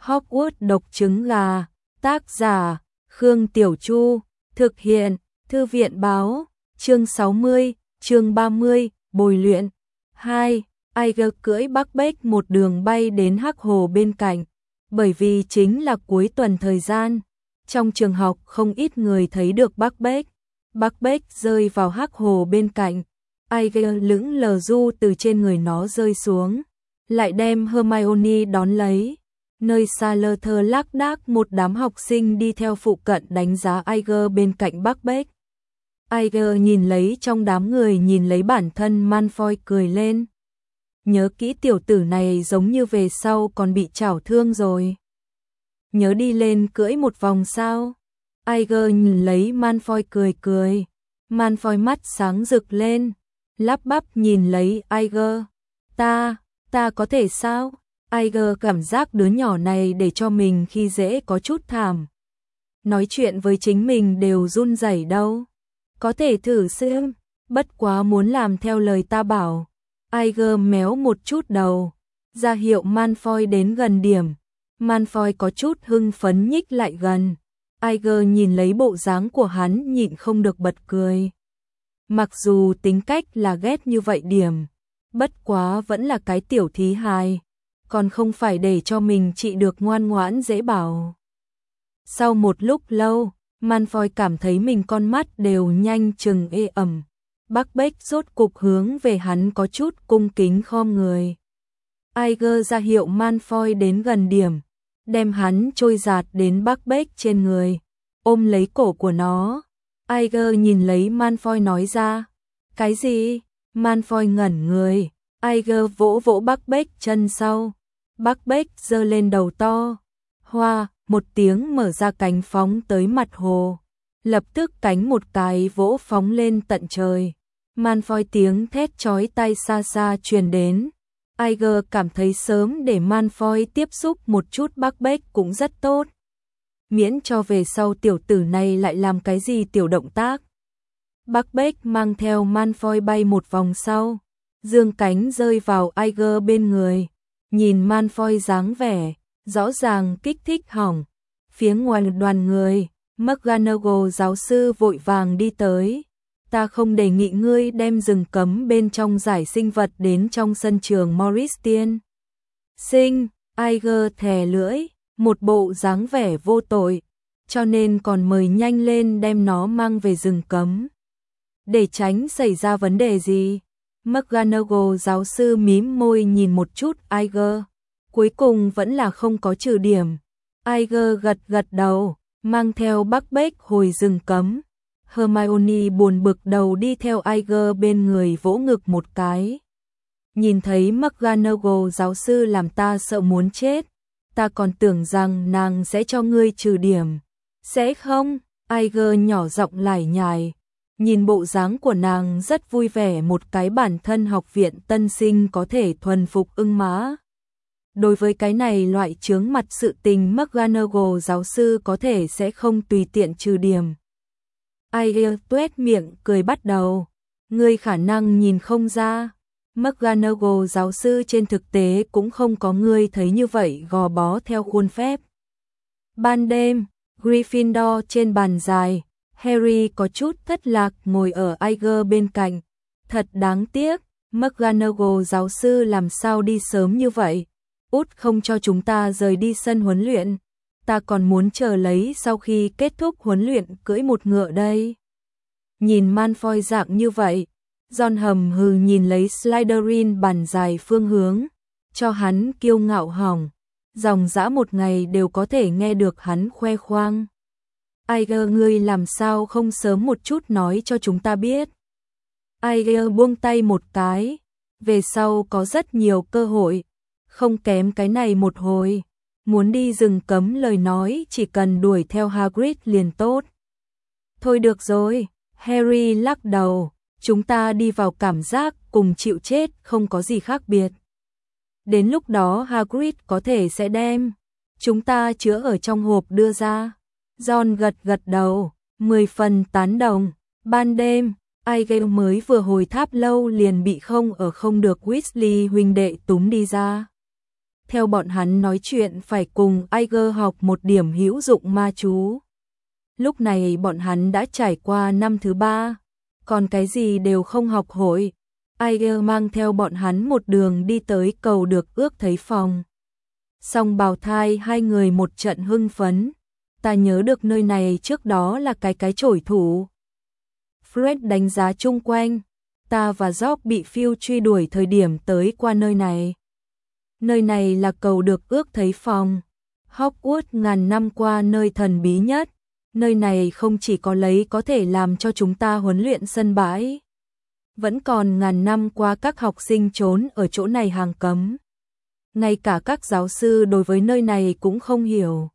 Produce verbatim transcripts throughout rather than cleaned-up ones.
Hogwarts độc trứng gà, tác giả, Khương Tiểu Chu, thực hiện, Thư viện báo, chương sáu mươi, chương ba mươi, bồi luyện. hai. Iger cưỡi Buckbeak một đường bay đến Hắc Hồ bên cạnh, bởi vì chính là cuối tuần thời gian. Trong trường học không ít người thấy được Buckbeak. Buckbeak rơi vào Hắc Hồ bên cạnh. Iger lững lờ du từ trên người nó rơi xuống, lại đem Hermione đón lấy. Nơi xa lơ thơ lác đác một đám học sinh đi theo phụ cận đánh giá Iger bên cạnh Buckbeak. Iger nhìn lấy trong đám người nhìn lấy bản thân Malfoy cười lên. Nhớ kỹ tiểu tử này giống như về sau còn bị chảo thương rồi. Nhớ đi lên cưỡi một vòng sao? Iger nhìn lấy Malfoy cười cười. Malfoy mắt sáng rực lên, lắp bắp nhìn lấy Iger. Ta, ta có thể sao? Iger cảm giác đứa nhỏ này để cho mình khi dễ có chút thảm. Nói chuyện với chính mình đều run rẩy đâu. Có thể thử xem, bất quá muốn làm theo lời ta bảo. Iger méo một chút đầu, ra hiệu Malfoy đến gần điểm. Malfoy có chút hưng phấn nhích lại gần. Iger nhìn lấy bộ dáng của hắn nhịn không được bật cười. Mặc dù tính cách là ghét như vậy điểm, bất quá vẫn là cái tiểu thí hài, còn không phải để cho mình trị được ngoan ngoãn dễ bảo. Sau một lúc lâu, Malfoy cảm thấy mình con mắt đều nhanh chừng ê ẩm. Buckbeak rốt cục hướng về hắn có chút cung kính khom người. Iger ra hiệu Malfoy đến gần điểm, đem hắn trôi giạt đến Buckbeak trên người, ôm lấy cổ của nó. Iger nhìn lấy Malfoy nói ra, cái gì? Malfoy ngẩn người. Iger vỗ vỗ Buckbeak chân sau. Buckbeak giơ lên đầu to. Hoa, một tiếng mở ra cánh phóng tới mặt hồ. Lập tức cánh một cái vỗ phóng lên tận trời. Malfoy tiếng thét chói tai xa xa truyền đến. Iger cảm thấy sớm để Malfoy tiếp xúc một chút Buckbeak cũng rất tốt. Miễn cho về sau tiểu tử này lại làm cái gì tiểu động tác. Buckbeak mang theo Malfoy bay một vòng sau, dương cánh rơi vào Iger bên người. Nhìn Malfoy dáng vẻ, rõ ràng kích thích hỏng. Phía ngoài đoàn người, McGonagall giáo sư vội vàng đi tới. Ta không đề nghị ngươi đem rừng cấm bên trong giải sinh vật đến trong sân trường Morristian. Sinh, Iger thè lưỡi, một bộ dáng vẻ vô tội, cho nên còn mời nhanh lên đem nó mang về rừng cấm. Để tránh xảy ra vấn đề gì? McGonagall giáo sư mím môi nhìn một chút Iger, cuối cùng vẫn là không có trừ điểm. Iger gật gật đầu, mang theo Buckbeak hồi rừng cấm. Hermione buồn bực đầu đi theo Iger bên người vỗ ngực một cái. Nhìn thấy McGonagall giáo sư làm ta sợ muốn chết. Ta còn tưởng rằng nàng sẽ cho ngươi trừ điểm. Sẽ không? Iger nhỏ giọng lải nhải. Nhìn bộ dáng của nàng rất vui vẻ, một cái bản thân học viện tân sinh có thể thuần phục ưng mã. Đối với cái này loại chướng mặt sự tình, McGonagall giáo sư có thể sẽ không tùy tiện trừ điểm. Iger tuét miệng cười bắt đầu. Ngươi khả năng nhìn không ra. McGonagall giáo sư trên thực tế cũng không có ngươi thấy như vậy gò bó theo khuôn phép. Ban đêm, Gryffindor trên bàn dài, Harry có chút thất lạc ngồi ở Iger bên cạnh. Thật đáng tiếc, McGonagall giáo sư làm sao đi sớm như vậy? Út không cho chúng ta rời đi sân huấn luyện. Ta còn muốn chờ lấy sau khi kết thúc huấn luyện cưỡi một ngựa đây. Nhìn Malfoy dạng như vậy, Ron hầm hừ nhìn lấy Slytherin bàn dài phương hướng, cho hắn kiêu ngạo hỏng. Dòng dã một ngày đều có thể nghe được hắn khoe khoang. Iger, ngươi làm sao không sớm một chút nói cho chúng ta biết? Iger buông tay một cái, về sau có rất nhiều cơ hội, không kém cái này một hồi. Muốn đi rừng cấm lời nói chỉ cần đuổi theo Hagrid liền tốt. Thôi được rồi, Harry lắc đầu, chúng ta đi vào cảm giác cùng chịu chết không có gì khác biệt. Đến lúc đó Hagrid có thể sẽ đem chúng ta chứa ở trong hộp đưa ra. Ron gật gật đầu, mười phần tán đồng. Ban đêm, Iger mới vừa hồi tháp lâu liền bị không ở không được Weasley huynh đệ túm đi ra. theo bọn hắn nói chuyện phải cùng Aiger học một điểm hữu dụng ma chú. Lúc này bọn hắn đã trải qua năm thứ ba, còn cái gì đều không học hội. Aiger mang theo bọn hắn một đường đi tới cầu được ước thấy phòng. Song bào thai hai người một trận hưng phấn. Ta nhớ được nơi này trước đó là cái cái chổi thủ. Fred đánh giá chung quanh. Ta và George bị Phil truy đuổi thời điểm tới qua nơi này. Nơi này là cầu được ước thấy phòng. Hogwarts ngàn năm qua nơi thần bí nhất. Nơi này không chỉ có lấy có thể làm cho chúng ta huấn luyện sân bãi. Vẫn còn ngàn năm qua các học sinh trốn ở chỗ này hàng cấm. Ngay cả các giáo sư đối với nơi này cũng không hiểu.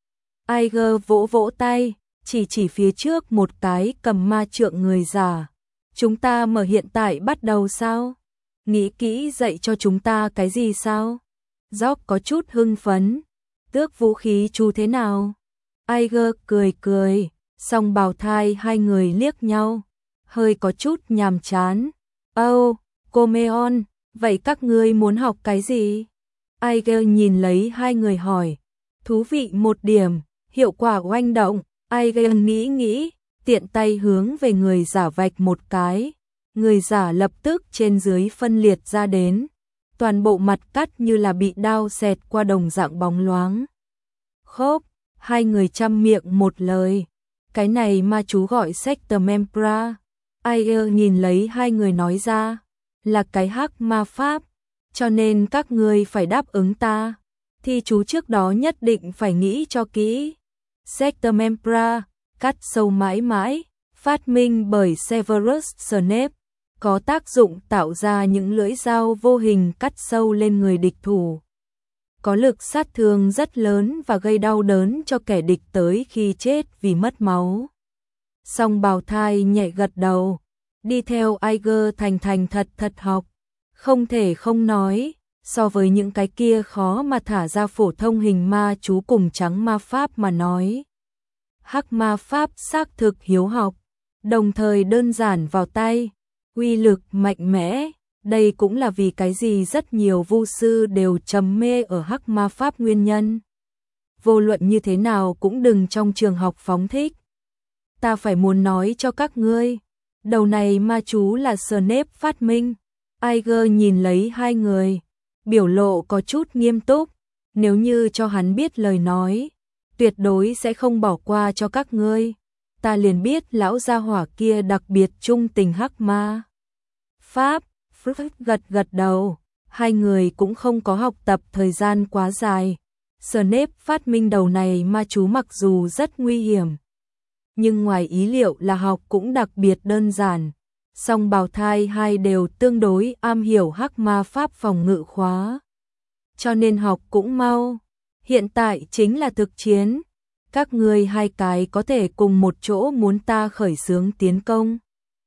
Aiger vỗ vỗ tay, chỉ chỉ phía trước một cái cầm ma trượng người già. Chúng ta mở hiện tại bắt đầu sao? Nghĩ kỹ dạy cho chúng ta cái gì sao? George có chút hưng phấn. Tước vũ khí chú thế nào? Aiger cười cười, song bào thai hai người liếc nhau, hơi có chút nhàm chán. Oh, cô Meon, vậy các ngươi muốn học cái gì? Aiger nhìn lấy hai người hỏi. Thú vị một điểm, hiệu quả oanh động. Aiger nghĩ nghĩ, tiện tay hướng về người giả vạch một cái. Người giả lập tức trên dưới phân liệt ra đến. Toàn bộ mặt cắt như là bị đao xẹt qua đồng dạng bóng loáng. Khốp, hai người chăm miệng một lời. Cái này ma chú gọi Sector Membra. Aiger nhìn lấy hai người nói ra. Là cái hắc ma pháp. Cho nên các ngươi phải đáp ứng ta. Thi chú trước đó nhất định phải nghĩ cho kỹ. Sector Membra, cắt sâu mãi mãi, phát minh bởi Severus Snape, có tác dụng tạo ra những lưỡi dao vô hình cắt sâu lên người địch thủ. Có lực sát thương rất lớn và gây đau đớn cho kẻ địch tới khi chết vì mất máu. Song bào thai nhẹ gật đầu, đi theo Aiger thành thành thật thật học. Không thể không nói, so với những cái kia khó mà thả ra phổ thông hình ma chú cùng trắng ma pháp mà nói. Hắc ma pháp xác thực hiếu học, đồng thời đơn giản vào tay, uy lực mạnh mẽ. Đây cũng là vì cái gì rất nhiều vu sư đều trầm mê ở hắc ma pháp nguyên nhân. Vô luận như thế nào cũng đừng trong trường học phóng thích. Ta phải muốn nói cho các ngươi, đầu này ma chú là Snape phát minh. Aiger nhìn lấy hai người, biểu lộ có chút nghiêm túc. Nếu như cho hắn biết lời nói, tuyệt đối sẽ không bỏ qua cho các ngươi. Ta liền biết lão gia hỏa kia đặc biệt trung tình hắc ma pháp. Fred gật gật đầu, hai người cũng không có học tập thời gian quá dài. Snape phát minh đầu này ma chú mặc dù rất nguy hiểm, nhưng ngoài ý liệu là học cũng đặc biệt đơn giản. Song bào thai hai đều tương đối am hiểu hắc ma pháp phòng ngự khóa, cho nên học cũng mau. Hiện tại chính là thực chiến. Các ngươi hai cái có thể cùng một chỗ muốn ta khởi xướng tiến công.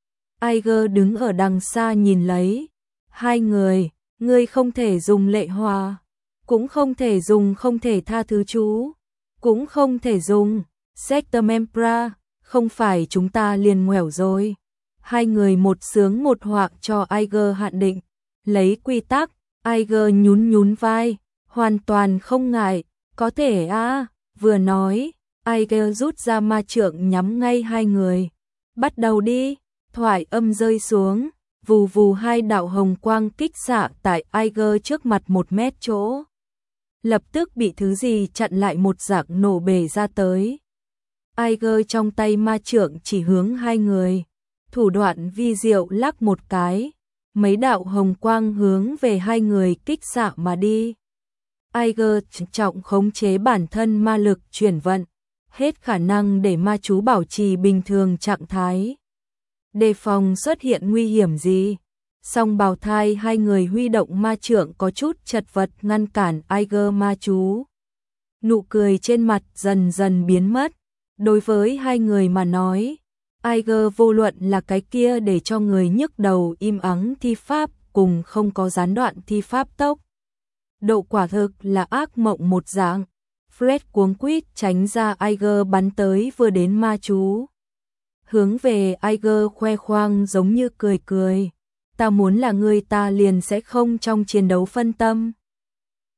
Aiger đứng ở đằng xa nhìn lấy. Hai người, ngươi không thể dùng lệ hòa, cũng không thể dùng không thể tha thứ chú, cũng không thể dùng Sector Membra, không phải chúng ta liền ngoẻo rồi. Hai người một sướng một họa cho Aiger hạn định. Lấy quy tắc, Aiger nhún nhún vai, hoàn toàn không ngại. Có thể à, vừa nói, Aiger rút ra ma trượng nhắm ngay hai người. Bắt đầu đi, thoại âm rơi xuống, vù vù hai đạo hồng quang kích xạ tại Aiger trước mặt một mét chỗ. Lập tức bị thứ gì chặn lại một dạng nổ bể ra tới. Aiger trong tay ma trượng chỉ hướng hai người. Thủ đoạn vi diệu lắc một cái. Mấy đạo hồng quang hướng về hai người kích xạ mà đi. Aiger trọng khống chế bản thân ma lực chuyển vận, hết khả năng để ma chú bảo trì bình thường trạng thái. Đề phòng xuất hiện nguy hiểm gì. Song bào thai hai người huy động ma trượng có chút chật vật ngăn cản Aiger ma chú. Nụ cười trên mặt dần dần biến mất. Đối với hai người mà nói, Aiger vô luận là cái kia để cho người nhức đầu im ắng thi pháp cùng không có gián đoạn thi pháp tốc. Độ quả thực là ác mộng một dạng. Fred cuống quýt tránh ra Aiger bắn tới vừa đến ma chú. Hướng về Aiger khoe khoang giống như cười cười. Ta muốn là người ta liền sẽ không trong chiến đấu phân tâm.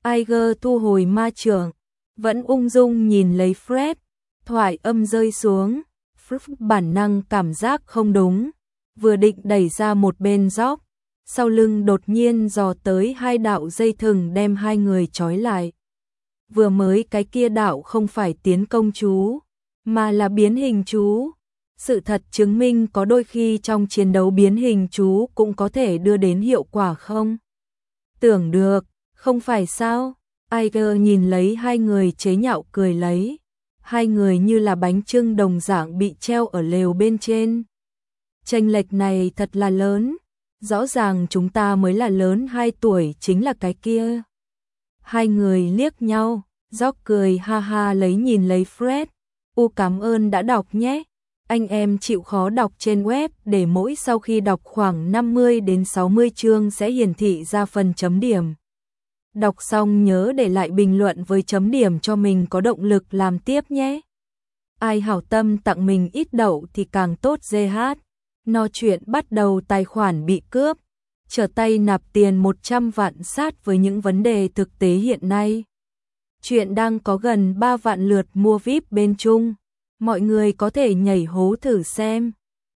Iger thu hồi ma chưởng, vẫn ung dung nhìn lấy Fred, thoại âm rơi xuống, Fred bản năng cảm giác không đúng, vừa định đẩy ra một bên góc, sau lưng đột nhiên giò tới hai đạo dây thừng đem hai người trói lại. Vừa mới cái kia đạo không phải tiến công chú, mà là biến hình chú. Sự thật chứng minh có đôi khi trong chiến đấu biến hình chú cũng có thể đưa đến hiệu quả không? Tưởng được, không phải sao? Iger nhìn lấy hai người chế nhạo cười lấy. Hai người như là bánh chưng đồng dạng bị treo ở lều bên trên. Chênh lệch này thật là lớn. Rõ ràng chúng ta mới là lớn hai tuổi chính là cái kia. Hai người liếc nhau, George cười ha ha lấy nhìn lấy Fred. U cảm ơn đã đọc nhé. Anh em chịu khó đọc trên web để mỗi sau khi đọc khoảng năm mươi đến sáu mươi chương sẽ hiển thị ra phần chấm điểm. Đọc xong nhớ để lại bình luận với chấm điểm cho mình có động lực làm tiếp nhé. Ai hảo tâm tặng mình ít đậu thì càng tốt giê hát. No chuyện bắt đầu tài khoản bị cướp. Trở tay nạp tiền một trăm vạn sát với những vấn đề thực tế hiện nay. Chuyện đang có gần ba vạn lượt mua víp bên Trung. Mọi người có thể nhảy hố thử xem.